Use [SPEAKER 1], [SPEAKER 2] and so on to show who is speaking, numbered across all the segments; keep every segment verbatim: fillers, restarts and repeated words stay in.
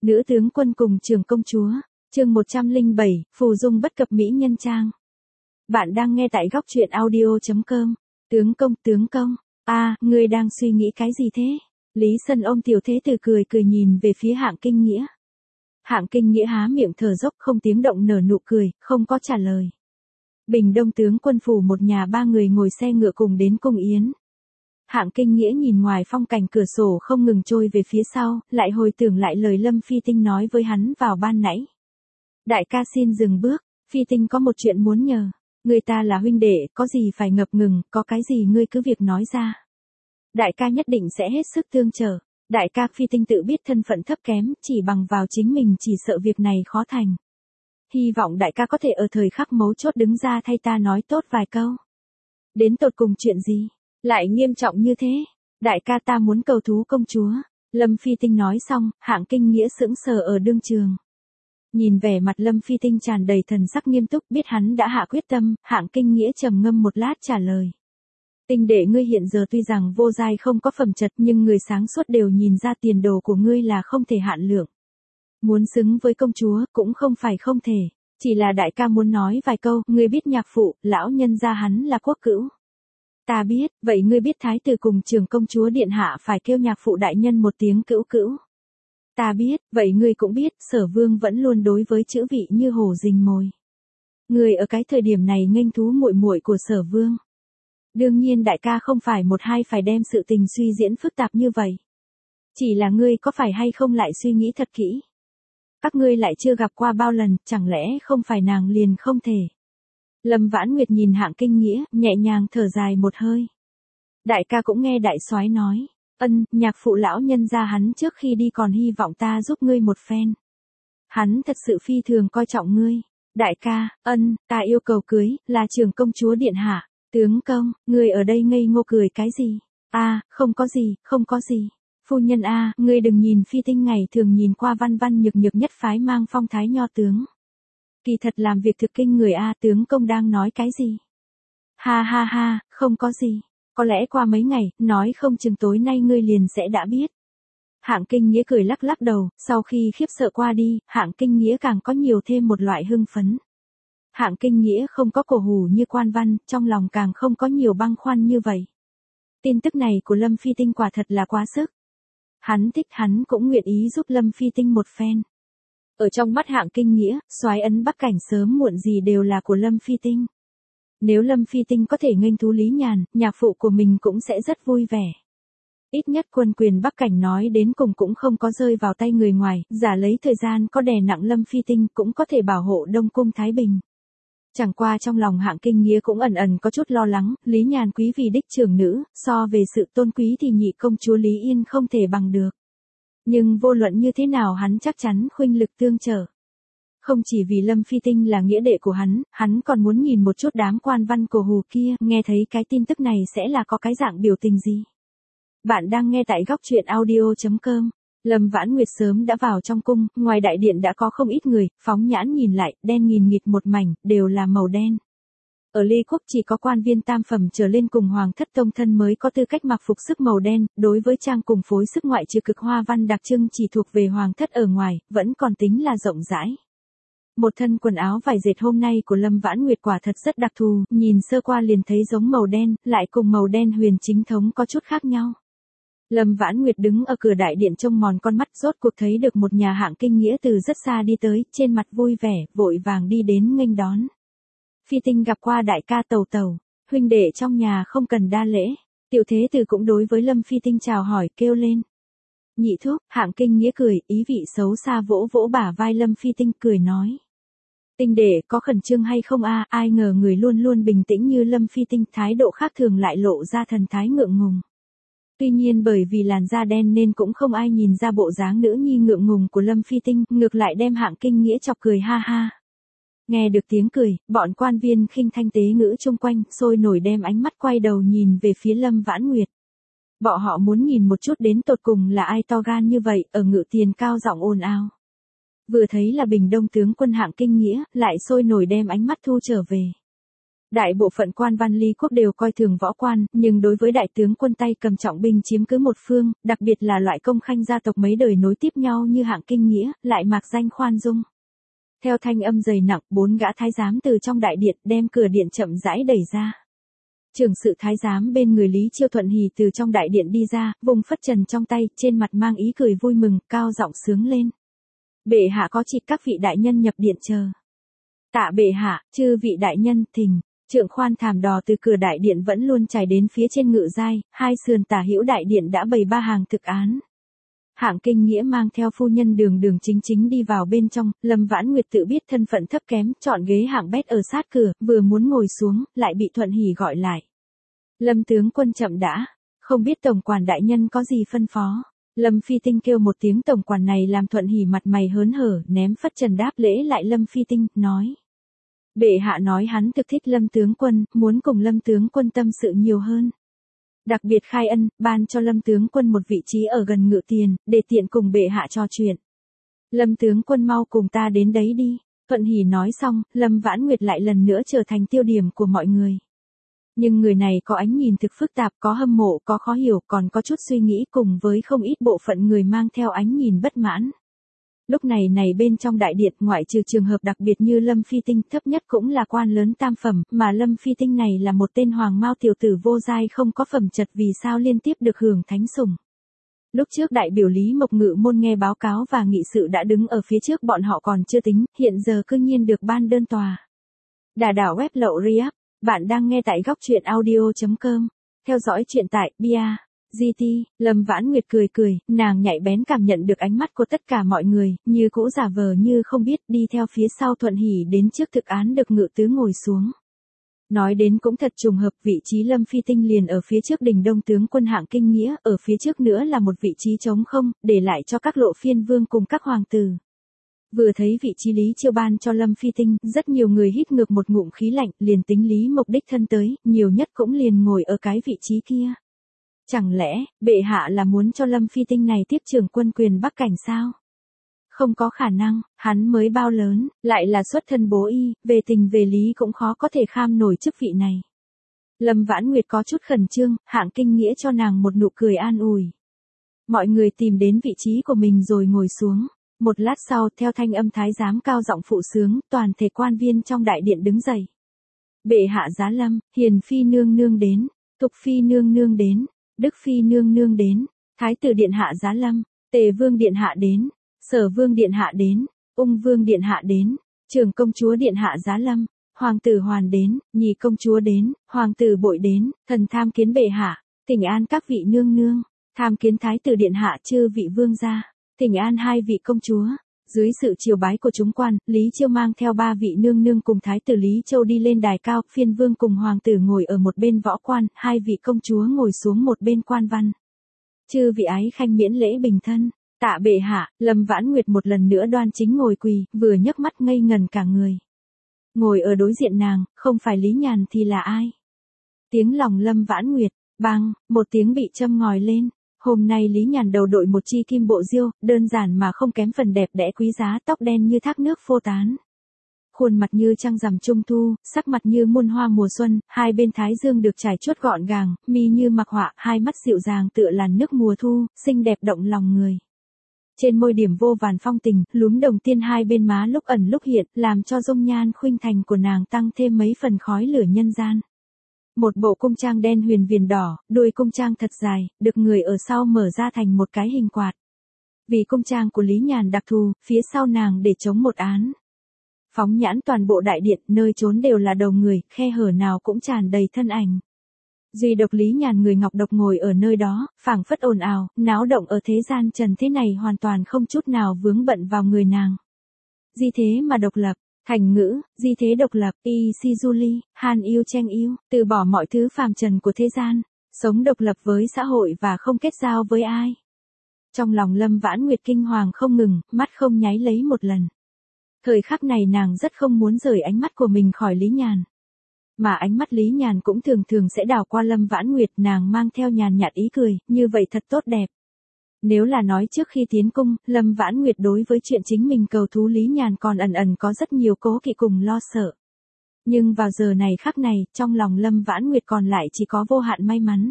[SPEAKER 1] Nữ tướng quân cùng trưởng công chúa, chương một trăm lẻ bảy, phù dung bất cập mỹ nhân trang. Bạn đang nghe tại góc truyện audio.com. Tướng công, tướng công, a, à, ngươi đang suy nghĩ cái gì thế? Lý Sân ôm tiểu thế tử cười cười nhìn về phía Hạng Kinh Nghĩa. Hạng Kinh Nghĩa há miệng thở dốc không tiếng động nở nụ cười, không có trả lời. Bình Đông tướng quân phủ một nhà ba người ngồi xe ngựa cùng đến cung yến. Hạng Kinh Nghĩa nhìn ngoài phong cảnh cửa sổ không ngừng trôi về phía sau, lại hồi tưởng lại lời Lâm Phi Tinh nói với hắn vào ban nãy. Đại ca xin dừng bước, Phi Tinh có một chuyện muốn nhờ. Người ta là huynh đệ, có gì phải ngập ngừng, có cái gì ngươi cứ việc nói ra. Đại ca nhất định sẽ hết sức tương trợ. Đại ca, Phi Tinh tự biết thân phận thấp kém, chỉ bằng vào chính mình chỉ sợ việc này khó thành. Hy vọng đại ca có thể ở thời khắc mấu chốt đứng ra thay ta nói tốt vài câu. Đến tột cùng chuyện gì? Lại nghiêm trọng như thế, đại ca ta muốn cầu thú công chúa. Lâm Phi Tinh nói xong, Hạng Kinh Nghĩa sững sờ ở đương trường. Nhìn vẻ mặt Lâm Phi Tinh tràn đầy thần sắc nghiêm túc, biết hắn đã hạ quyết tâm, Hạng Kinh Nghĩa trầm ngâm một lát trả lời. Tinh đệ ngươi hiện giờ tuy rằng vô giai không có phẩm chất, nhưng người sáng suốt đều nhìn ra tiền đồ của ngươi là không thể hạn lượng. Muốn xứng với công chúa cũng không phải không thể, chỉ là đại ca muốn nói vài câu. Ngươi biết nhạc phụ, lão nhân gia hắn là quốc cữu. Ta biết, vậy ngươi biết thái tử cùng trưởng công chúa điện hạ phải kêu nhạc phụ đại nhân một tiếng cữu cữu. Ta biết, vậy ngươi cũng biết, Sở Vương vẫn luôn đối với chữ vị như hổ rình mồi. Ngươi ở cái thời điểm này nghênh thú muội muội của Sở Vương. Đương nhiên đại ca không phải một hai phải đem sự tình suy diễn phức tạp như vậy. Chỉ là ngươi có phải hay không lại suy nghĩ thật kỹ. Các ngươi lại chưa gặp qua bao lần, chẳng lẽ không phải nàng liền không thể. Lâm Vãn Nguyệt nhìn Hạng Kinh Nghĩa, nhẹ nhàng thở dài một hơi. Đại ca cũng nghe đại soái nói, ân, nhạc phụ lão nhân gia hắn trước khi đi còn hy vọng ta giúp ngươi một phen. Hắn thật sự phi thường coi trọng ngươi. Đại ca, ân, ta yêu cầu cưới, là trưởng công chúa điện hạ. Tướng công, ngươi ở đây ngây ngô cười cái gì? A, à, không có gì, không có gì. Phu nhân a, à, ngươi đừng nhìn Phi Tinh ngày thường nhìn qua văn văn nhược nhược nhất phái mang phong thái nho tướng. Kỳ thật làm việc thực kinh người a, tướng công đang nói cái gì? Ha ha ha, không có gì. Có lẽ qua mấy ngày, nói không chừng tối nay ngươi liền sẽ đã biết. Hạng Kinh Nghĩa cười lắc lắc đầu, sau khi khiếp sợ qua đi, Hạng Kinh Nghĩa càng có nhiều thêm một loại hưng phấn. Hạng Kinh Nghĩa không có cổ hủ như Quan Văn, trong lòng càng không có nhiều băn khoăn như vậy. Tin tức này của Lâm Phi Tinh quả thật là quá sức. Hắn thích, hắn cũng nguyện ý giúp Lâm Phi Tinh một phen. Ở trong mắt Hạng Kinh Nghĩa, soái ấn Bắc Cảnh sớm muộn gì đều là của Lâm Phi Tinh. Nếu Lâm Phi Tinh có thể nghênh thú Lý Nhàn, nhạc phụ của mình cũng sẽ rất vui vẻ. Ít nhất quân quyền Bắc Cảnh nói đến cùng cũng không có rơi vào tay người ngoài, giả lấy thời gian có đè nặng Lâm Phi Tinh cũng có thể bảo hộ Đông Cung Thái Bình. Chẳng qua trong lòng Hạng Kinh Nghĩa cũng ẩn ẩn có chút lo lắng, Lý Nhàn quý vì đích trưởng nữ, so về sự tôn quý thì nhị công chúa Lý Yên không thể bằng được. Nhưng vô luận như thế nào hắn chắc chắn khuynh lực tương trợ. Không chỉ vì Lâm Phi Tinh là nghĩa đệ của hắn, hắn còn muốn nhìn một chút đám quan văn cổ hù kia, nghe thấy cái tin tức này sẽ là có cái dạng biểu tình gì. Bạn đang nghe tại góc truyện audio.com. Lâm Vãn Nguyệt sớm đã vào trong cung, ngoài đại điện đã có không ít người, phóng nhãn nhìn lại, đen nghìn nghịt một mảnh, đều là màu đen. Ở Ly Quốc chỉ có quan viên tam phẩm trở lên cùng hoàng thất tông thân mới có tư cách mặc phục sức màu đen, đối với trang cùng phối sức ngoại trừ cực hoa văn đặc trưng chỉ thuộc về hoàng thất ở ngoài, vẫn còn tính là rộng rãi. Một thân quần áo vải dệt hôm nay của Lâm Vãn Nguyệt quả thật rất đặc thù, nhìn sơ qua liền thấy giống màu đen, lại cùng màu đen huyền chính thống có chút khác nhau. Lâm Vãn Nguyệt đứng ở cửa đại điện trông mòn con mắt, rốt cuộc thấy được một nhà Hạng Kinh Nghĩa từ rất xa đi tới, trên mặt vui vẻ, vội vàng đi đến nghênh đón. Phi Tinh gặp qua đại ca Tẩu Tẩu, huynh đệ trong nhà không cần đa lễ. Tiểu thế tử cũng đối với Lâm Phi Tinh chào hỏi, kêu lên. Nhị thúc, Hạng Kinh Nghĩa cười, ý vị xấu xa vỗ vỗ bả vai Lâm Phi Tinh cười nói. Tinh đệ có khẩn trương hay không a? Ai ngờ người luôn luôn bình tĩnh như Lâm Phi Tinh, thái độ khác thường lại lộ ra thần thái ngượng ngùng. Tuy nhiên bởi vì làn da đen nên cũng không ai nhìn ra bộ dáng nữ nhi ngượng ngùng của Lâm Phi Tinh, ngược lại đem Hạng Kinh Nghĩa chọc cười ha ha. Nghe được tiếng cười, bọn quan viên khinh thanh tế ngữ chung quanh, sôi nổi đem ánh mắt quay đầu nhìn về phía Lâm Vãn Nguyệt. Bọn họ muốn nhìn một chút đến tột cùng là ai to gan như vậy, ở ngự tiền cao giọng ồn ào. Vừa thấy là Bình Đông tướng quân Hạng Kinh Nghĩa, lại sôi nổi đem ánh mắt thu trở về. Đại bộ phận quan văn Lý quốc đều coi thường võ quan, nhưng đối với đại tướng quân tay cầm trọng binh chiếm cứ một phương, đặc biệt là loại công khanh gia tộc mấy đời nối tiếp nhau như Hạng Kinh Nghĩa, lại mạc danh khoan dung. Theo thanh âm dày nặng, bốn gã thái giám từ trong đại điện đem cửa điện chậm rãi đẩy ra. Trưởng sự thái giám bên người Lý Chiêu Thuận hỉ từ trong đại điện đi ra, vùng phất trần trong tay, trên mặt mang ý cười vui mừng, cao giọng sướng lên. Bệ hạ có chỉ các vị đại nhân nhập điện chờ. Tạ bệ hạ, chư vị đại nhân, thỉnh. Trượng khoan thảm đỏ từ cửa đại điện vẫn luôn trải đến phía trên ngự giai, hai sườn tả hữu đại điện đã bày ba hàng thực án. Hạng Kinh Nghĩa mang theo phu nhân Đường Đường chính chính đi vào bên trong, Lâm Vãn Nguyệt tự biết thân phận thấp kém, chọn ghế hạng bét ở sát cửa, vừa muốn ngồi xuống, lại bị Thuận hỉ gọi lại. Lâm tướng quân chậm đã, không biết tổng quản đại nhân có gì phân phó. Lâm Phi Tinh kêu một tiếng tổng quản này làm Thuận hỉ mặt mày hớn hở, ném phất trần đáp lễ lại Lâm Phi Tinh, nói. Bệ hạ nói hắn thực thích Lâm tướng quân, muốn cùng Lâm tướng quân tâm sự nhiều hơn. Đặc biệt khai ân, ban cho Lâm tướng quân một vị trí ở gần Ngự Tiền, để tiện cùng bệ hạ trò chuyện. Lâm tướng quân mau cùng ta đến đấy đi. Thuận hỉ nói xong, Lâm Vãn Nguyệt lại lần nữa trở thành tiêu điểm của mọi người. Nhưng người này có ánh nhìn thực phức tạp, có hâm mộ, có khó hiểu, còn có chút suy nghĩ cùng với không ít bộ phận người mang theo ánh nhìn bất mãn. Lúc này này bên trong đại điện ngoại trừ trường hợp đặc biệt như Lâm Phi Tinh thấp nhất cũng là quan lớn tam phẩm, mà Lâm Phi Tinh này là một tên hoàng mao tiểu tử vô giai không có phẩm chất vì sao liên tiếp được hưởng thánh sủng. Lúc trước đại biểu Lý Mộc Ngự môn nghe báo cáo và nghị sự đã đứng ở phía trước bọn họ còn chưa tính, hiện giờ cư nhiên được ban đơn tòa. Đà đảo web lậu Riap, bạn đang nghe tại góc truyện audio chấm com, theo dõi truyện tại Bia. giê tê, Lâm Vãn Nguyệt cười cười, nàng nhạy bén cảm nhận được ánh mắt của tất cả mọi người, như cũ giả vờ như không biết, đi theo phía sau Thuận hỉ đến trước thực án được ngự tứ ngồi xuống. Nói đến cũng thật trùng hợp, vị trí Lâm Phi Tinh liền ở phía trước đình đông tướng quân Hạng Kinh Nghĩa, ở phía trước nữa là một vị trí trống không, để lại cho các lộ phiên vương cùng các hoàng tử. Vừa thấy vị trí Lý Chiêu ban cho Lâm Phi Tinh, rất nhiều người hít ngược một ngụm khí lạnh, liền tính Lý Mộc đích thân tới, nhiều nhất cũng liền ngồi ở cái vị trí kia. Chẳng lẽ, bệ hạ là muốn cho Lâm Phi Tinh này tiếp trưởng quân quyền Bắc Cảnh sao? Không có khả năng, hắn mới bao lớn, lại là xuất thân bố y, về tình về lý cũng khó có thể kham nổi chức vị này. Lâm Vãn Nguyệt có chút khẩn trương, Hạng Kinh Nghĩa cho nàng một nụ cười an ủi. Mọi người tìm đến vị trí của mình rồi ngồi xuống. Một lát sau, theo thanh âm thái giám cao giọng phụ sướng, toàn thể quan viên trong đại điện đứng dậy. Bệ hạ giá lâm, Hiền Phi nương nương đến, Thục Phi nương nương đến, Đức Phi nương nương đến, Thái tử điện hạ giá lâm, Tề vương điện hạ đến, Sở vương điện hạ đến, Ung vương điện hạ đến, Trưởng công chúa điện hạ giá lâm, Hoàng tử Hoàn đến, Nhị công chúa đến, Hoàng tử Bội đến, thần tham kiến bệ hạ, thỉnh an các vị nương nương, tham kiến Thái tử điện hạ chư vị vương gia, thỉnh an hai vị công chúa. Dưới sự chiều bái của chúng quan, Lý Chiêu mang theo ba vị nương nương cùng Thái tử Lý Châu đi lên đài cao, phiên vương cùng hoàng tử ngồi ở một bên võ quan, hai vị công chúa ngồi xuống một bên quan văn. Chư vị ái khanh miễn lễ bình thân, tạ bệ hạ. Lâm Vãn Nguyệt một lần nữa đoan chính ngồi quỳ, vừa nhấc mắt ngây ngần cả người. Ngồi ở đối diện nàng, không phải Lý Nhàn thì là ai? Tiếng lòng Lâm Vãn Nguyệt, bang, một tiếng bị châm ngòi lên. Hôm nay Lý Nhàn đầu đội một chi kim bộ diêu, đơn giản mà không kém phần đẹp đẽ quý giá, tóc đen như thác nước phô tán. Khuôn mặt như trăng rằm trung thu, sắc mặt như muôn hoa mùa xuân, hai bên thái dương được trải chuốt gọn gàng, mi như mặc họa, hai mắt dịu dàng tựa làn nước mùa thu, xinh đẹp động lòng người. Trên môi điểm vô vàn phong tình, lúm đồng tiên hai bên má lúc ẩn lúc hiện, làm cho dung nhan khuynh thành của nàng tăng thêm mấy phần khói lửa nhân gian. Một bộ cung trang đen huyền viền đỏ, đuôi cung trang thật dài, được người ở sau mở ra thành một cái hình quạt. Vì cung trang của Lý Nhàn đặc thù, phía sau nàng để chống một án. Phóng nhãn toàn bộ đại điện, nơi trốn đều là đầu người, khe hở nào cũng tràn đầy thân ảnh. Duy độc Lý Nhàn người ngọc độc ngồi ở nơi đó, phảng phất ồn ào, náo động ở thế gian trần thế này hoàn toàn không chút nào vướng bận vào người nàng. Di thế mà độc lập. Thành ngữ, di thế độc lập, y si du ly, han yêu tranh yêu, từ bỏ mọi thứ phàm trần của thế gian, sống độc lập với xã hội và không kết giao với ai. Trong lòng Lâm Vãn Nguyệt kinh hoàng không ngừng, mắt không nháy lấy một lần. Thời khắc này nàng rất không muốn rời ánh mắt của mình khỏi Lý Nhàn. Mà ánh mắt Lý Nhàn cũng thường thường sẽ đảo qua Lâm Vãn Nguyệt, nàng mang theo nhàn nhạt ý cười, như vậy thật tốt đẹp. Nếu là nói trước khi tiến cung, Lâm Vãn Nguyệt đối với chuyện chính mình cầu thú Lý Nhàn còn ẩn ẩn có rất nhiều cố kỵ cùng lo sợ. Nhưng vào giờ này khắc này, trong lòng Lâm Vãn Nguyệt còn lại chỉ có vô hạn may mắn.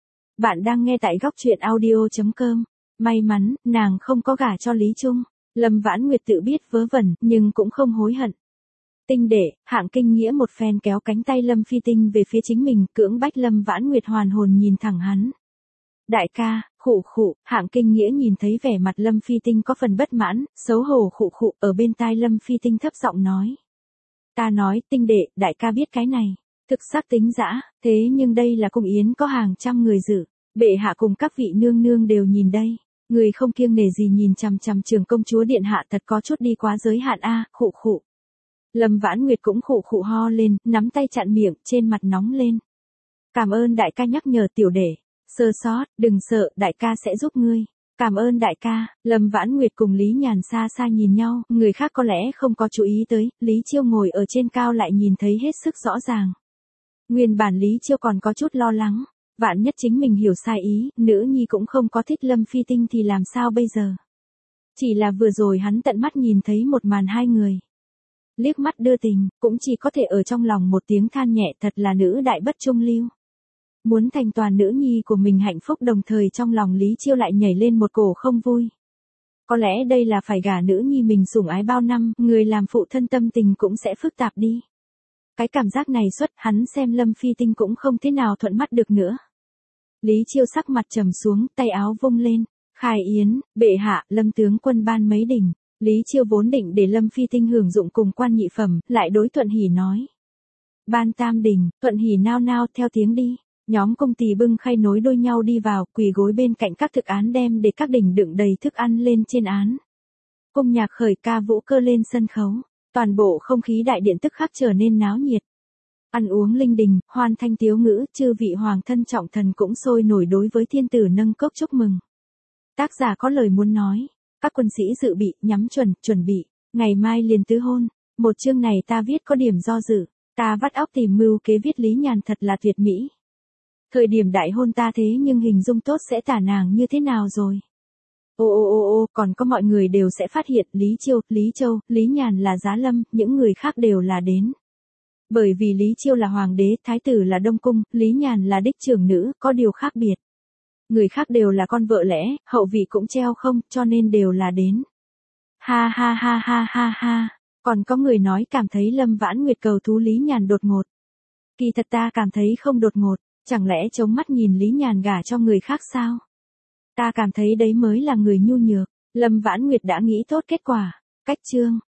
[SPEAKER 1] Bạn đang nghe tại góc truyện audio.com. May mắn, nàng không có gả cho Lý Trung. Lâm Vãn Nguyệt tự biết vớ vẩn, nhưng cũng không hối hận. Tinh đệ, Hạng Kinh Nghĩa một phen kéo cánh tay Lâm Phi Tinh về phía chính mình, cưỡng bách Lâm Vãn Nguyệt hoàn hồn nhìn thẳng hắn. Đại ca, khụ khụ, Hạng Kinh Nghĩa nhìn thấy vẻ mặt Lâm Phi Tinh có phần bất mãn, xấu hổ khụ khụ, ở bên tai Lâm Phi Tinh thấp giọng nói. Ta nói, Tinh đệ, đại ca biết cái này. Thực xác tính dã, thế nhưng đây là cung yến có hàng trăm người dự. Bệ hạ cùng các vị nương nương đều nhìn đây. Người không kiêng nể gì nhìn chằm chằm Trường công chúa điện hạ thật có chút đi quá giới hạn a, khụ khụ. Lâm Vãn Nguyệt cũng khụ khụ ho lên, nắm tay chặn miệng, trên mặt nóng lên. Cảm ơn đại ca nhắc nhở tiểu đệ. Sơ sót, đừng sợ, đại ca sẽ giúp ngươi. Cảm ơn đại ca. Lâm Vãn Nguyệt cùng Lý Nhàn xa xa nhìn nhau, người khác có lẽ không có chú ý tới, Lý Chiêu ngồi ở trên cao lại nhìn thấy hết sức rõ ràng. Nguyên bản Lý Chiêu còn có chút lo lắng, vạn nhất chính mình hiểu sai ý, nữ nhi cũng không có thích Lâm Phi Tinh thì làm sao bây giờ. Chỉ là vừa rồi hắn tận mắt nhìn thấy một màn hai người. Liếc mắt đưa tình, cũng chỉ có thể ở trong lòng một tiếng than nhẹ thật là nữ đại bất trung lưu. Muốn thành toàn nữ nhi của mình hạnh phúc đồng thời trong lòng Lý Chiêu lại nhảy lên một cổ không vui. Có lẽ đây là phải gả nữ nhi mình sủng ái bao năm, người làm phụ thân tâm tình cũng sẽ phức tạp đi. Cái cảm giác này xuất hắn xem Lâm Phi Tinh cũng không thế nào thuận mắt được nữa. Lý Chiêu sắc mặt trầm xuống, tay áo vung lên. Khai yến, bệ hạ, Lâm tướng quân ban mấy đỉnh. Lý Chiêu vốn định để Lâm Phi Tinh hưởng dụng cùng quan nhị phẩm, lại đối Thuận Hỷ nói. Ban tam đỉnh, Thuận Hỷ nao nao theo tiếng đi. Nhóm công tỳ bưng khay nối đôi nhau đi vào, quỳ gối bên cạnh các thực án đem để các đỉnh đựng đầy thức ăn lên trên án. Cung nhạc khởi ca vũ cơ lên sân khấu, toàn bộ không khí đại điện tức khắc trở nên náo nhiệt. Ăn uống linh đình, hoan thanh tiếu ngữ, chư vị hoàng thân trọng thần cũng sôi nổi đối với thiên tử nâng cốc chúc mừng. Tác giả có lời muốn nói, các quân sĩ dự bị, nhắm chuẩn, chuẩn bị, ngày mai liền tứ hôn, một chương này ta viết có điểm do dự, ta vắt óc tìm mưu kế viết Lý Nhàn thật là tuyệt mỹ. Thời điểm đại hôn ta thế nhưng hình dung tốt sẽ tả nàng như thế nào rồi. Ô ô ô ô, còn có mọi người đều sẽ phát hiện Lý Chiêu, Lý Châu, Lý Nhàn là Giá Lâm, những người khác đều là đến. Bởi vì Lý Chiêu là hoàng đế, thái tử là đông cung, Lý Nhàn là đích trưởng nữ, có điều khác biệt. Người khác đều là con vợ lẽ, hậu vị cũng treo không, cho nên đều là đến. Ha ha ha ha ha ha, còn có người nói cảm thấy Lâm Vãn Nguyệt cầu thú Lý Nhàn đột ngột. Kỳ thật ta cảm thấy không đột ngột, chẳng lẽ chống mắt nhìn Lý Nhàn gả cho người khác sao? Ta cảm thấy đấy mới là người nhu nhược, Lâm Vãn Nguyệt đã nghĩ tốt kết quả. Cách chương,